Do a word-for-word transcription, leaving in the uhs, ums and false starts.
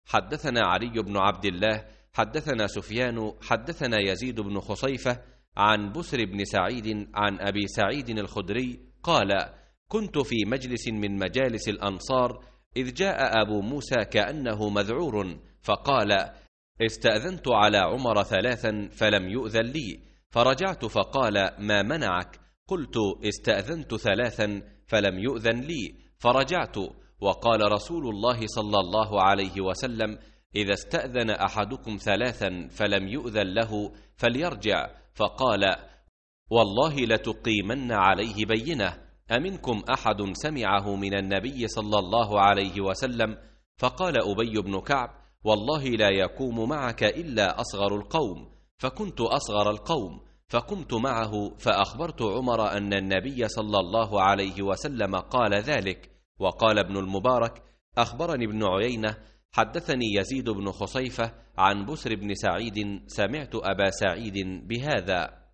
حدثنا علي بن عبد الله حدثنا سفيان حدثنا يزيد بن خصيفة عن بسر بن سعيد عن أبي سعيد الخدري قال: كنت في مجلس من مجالس الأنصار إذ جاء أبو موسى كأنه مذعور فقال: استأذنت على عمر ثلاثا فلم يؤذن لي، فرجعت فقال: ما منعك؟ قلت: استأذنت ثلاثا فلم يؤذن لي، فرجعت، وقال رسول الله صلى الله عليه وسلم: إذا استأذن أحدكم ثلاثا فلم يؤذن له فليرجع، فقال: والله لتقيمن عليه بينة، أمنكم أحد سمعه من النبي صلى الله عليه وسلم؟ فقال أبي بن كعب: والله لا يقوم معك إلا أصغر القوم، فكنت أصغر القوم، فقمت معه فأخبرت عمر أن النبي صلى الله عليه وسلم قال ذلك. وقال ابن المبارك: أخبرني ابن عيينة حدثني يزيد بن خصيفة عن بسر بن سعيد سمعت أبا سعيد بهذا.